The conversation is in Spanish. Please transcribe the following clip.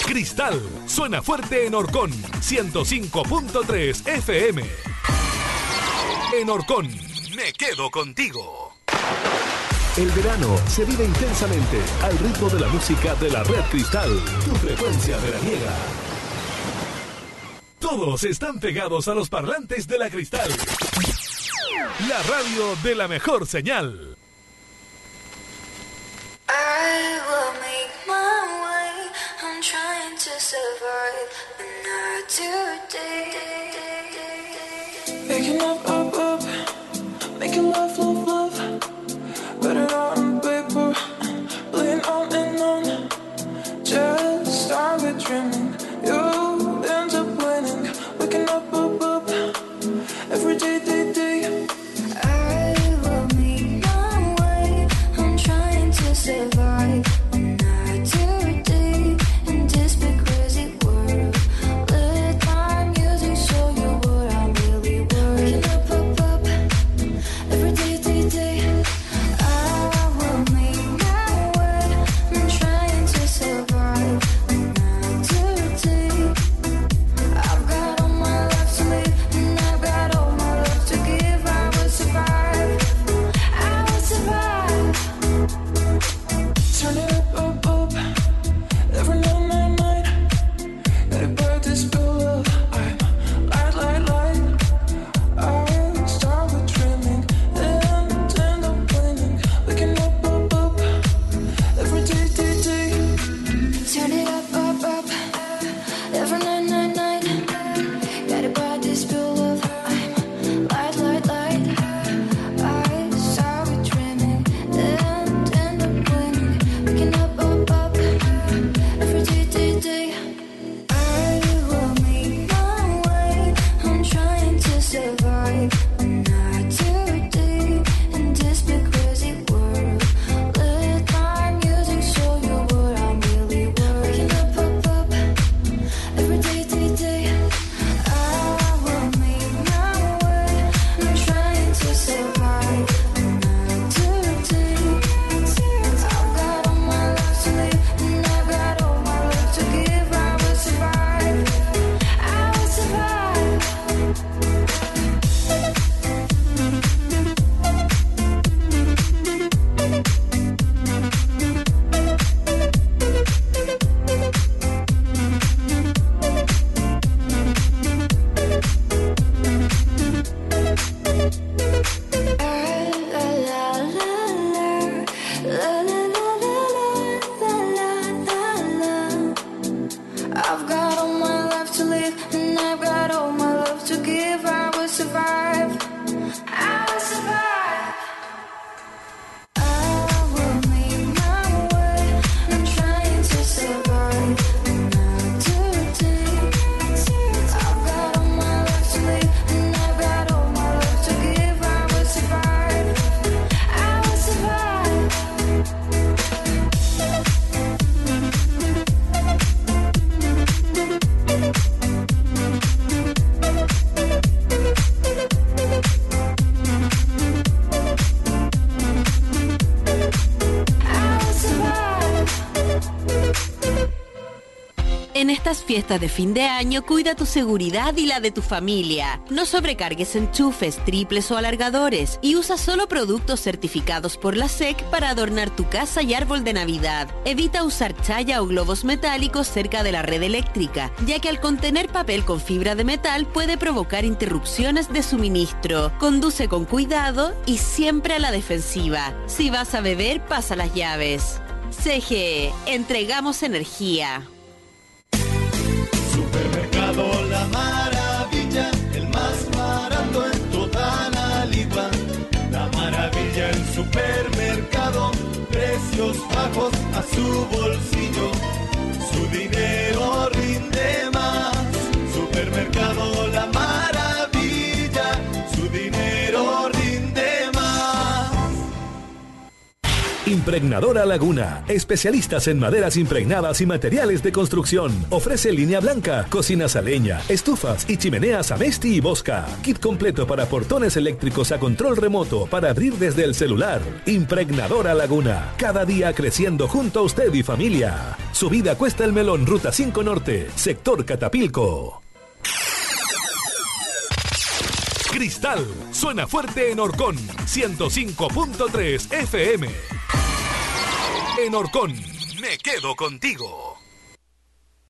Cristal suena fuerte en Orcón, 105.3 FM. En Orcón, me quedo contigo. El verano se vive intensamente al ritmo de la música de la Red Cristal, tu frecuencia veraniega. Todos están pegados a los parlantes de la Cristal. La radio de la mejor señal. I will make my way. I'm trying to survive another day. Making up, making love. Put it on paper, playing on and on. Just started dreaming, you end up winning. Waking up, every day. I will make my way. I'm trying to survive another day in this big crazy world. Let my music show you what I'm really worth. Waking up, every day. I will make my way. I'm trying to survive another day. I've got all my life to live and I've got all my love to give. I will survive. I will survive. Turn it up, every night. Let it burn this bill up. I'm light. I start with dreaming and end up winning. Waking up, every day. Turn it up, every night. Let it burn this bill up. I'm light. I start with dreaming and end up winning. Waking up, every day. I will make my way. I'm trying to survive another day in this big crazy world. Let my music show you what I'm really worth. Waking up, every day. I will make my way. I'm trying to survive another day. I've got all my life to live and I've got all my love to give. I will survive. I will survive. I've got all my life to live and I've got all my love to give. I will survive. I will survive. I will make my way. I'm trying to survive another day. I've got all my life to live and I've got all my love to give. I will survive. I will survive. I will survive. En estas fiestas de fin de año, cuida tu seguridad y la de tu familia. No sobrecargues enchufes, triples o alargadores y usa solo productos certificados por la SEC para adornar tu casa y árbol de Navidad. Evita usar chaya o globos metálicos cerca de la red eléctrica, ya que al contener papel con fibra de metal puede provocar interrupciones de suministro. Conduce con cuidado y siempre a la defensiva. Si vas a beber, pasa las llaves. CGE, entregamos energía. Supermercado La Maravilla, el más barato en toda la Liga. La Maravilla en supermercado, precios bajos a su bolsillo. Su dinero rinde más. Supermercado La Maravilla, su dinero rinde más. Impregnadora Laguna, especialistas en maderas impregnadas y materiales de construcción. Ofrece línea blanca, cocinas a leña, estufas y chimeneas Amesti y Bosca. Kit completo para portones eléctricos a control remoto para abrir desde el celular. Impregnadora Laguna, cada día creciendo junto a usted y familia. Subida Cuesta el Melón, Ruta 5 Norte, sector Catapilco. Cristal suena fuerte en Orcón, 105.3 FM. En Orcón, me quedo contigo.